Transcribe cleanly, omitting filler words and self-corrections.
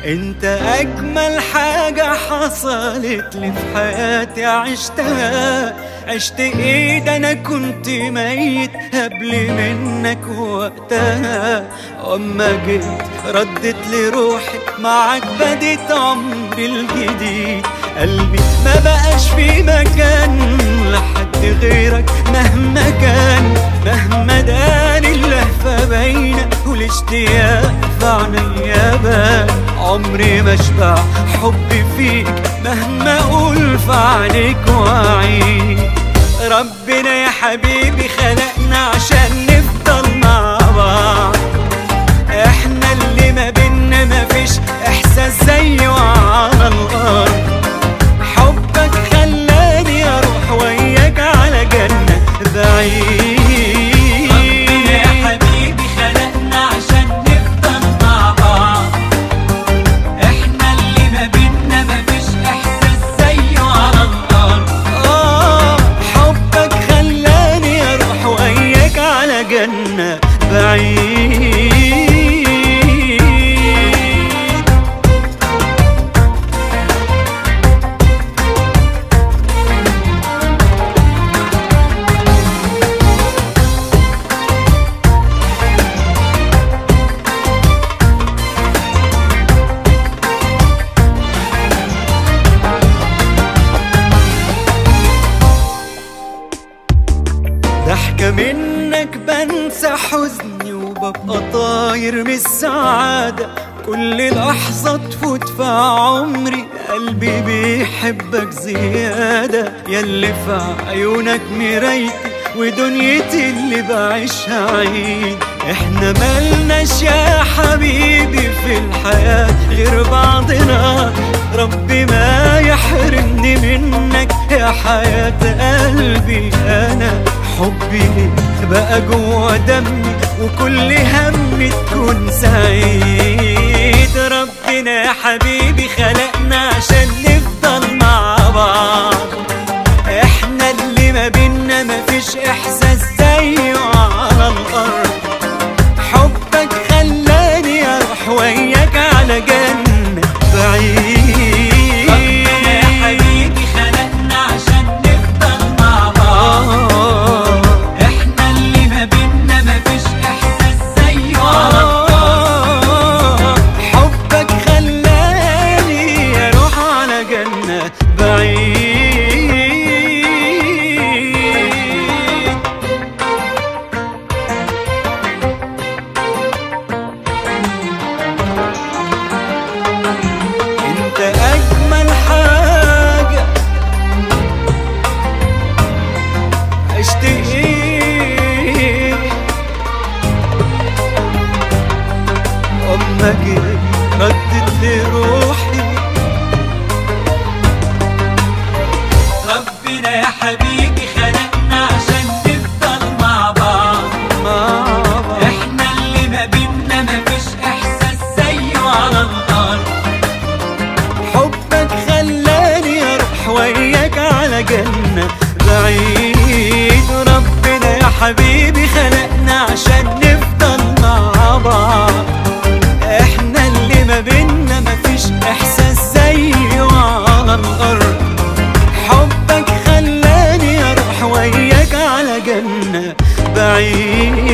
انت اجمل حاجة حصلت لي في حياتي عشتها. عشت ايه ده انا كنت ميت قبل منك وقتها. اما جيت ردت لي روحي معاك بديت عمري الجديد. قلبي ما بقاش في مكان لحد غيرك مهما كان. مهما داني اللهفة باينة والاشتياق في عينيا بان. عمري ما اشبع حبي فيك مهما اقول في عينيك واعيد. ربنا يا حبيبي خلقنا عشان نفضل مع بعض. احنا اللي ما بينا مفيش احساس زيه على الارض. حبك خلاني اروح وياك على جنة بعيد. جنة بعيد. ضحكة منك بنسى حزني وببقى طاير من السعادة. كل لحظة تفوت في عمري قلبي بيحبك زيادة. ياللي في عيونك مرايتي ودنيتي اللي بعيشها عيد. احنا ملناش يا حبيبي في الحياة غير بعضنا. ربي ما يحرمني منك يا حياة قلبي أنا. حبي ليك بقى جوا دمي وكل همي تكون سعيد. ربنا يا حبيبي خلقنا عشان نفضل مع بعض. احنا اللي ما بينا مفيش احساس زيه على الارض. حبك خلاني اروح وياك على جنة بعيد. انت اجمل حاجة عشت ايه. اما جيت ردت لي روحي. ربنا يا حبيبي خلقنا عشان نفضل مع بعض. احنا اللي ما بينا مفيش احساس زيه على الارض. حبك خلاني اروح وياك على جنة بعيد. ربنا يا حبيبي خلقنا عشان نفضل مع بعض. احنا اللي ما بينا مفيش احساس زيه على الارض. حبك خلاني اروح وياك على جنة بعيد.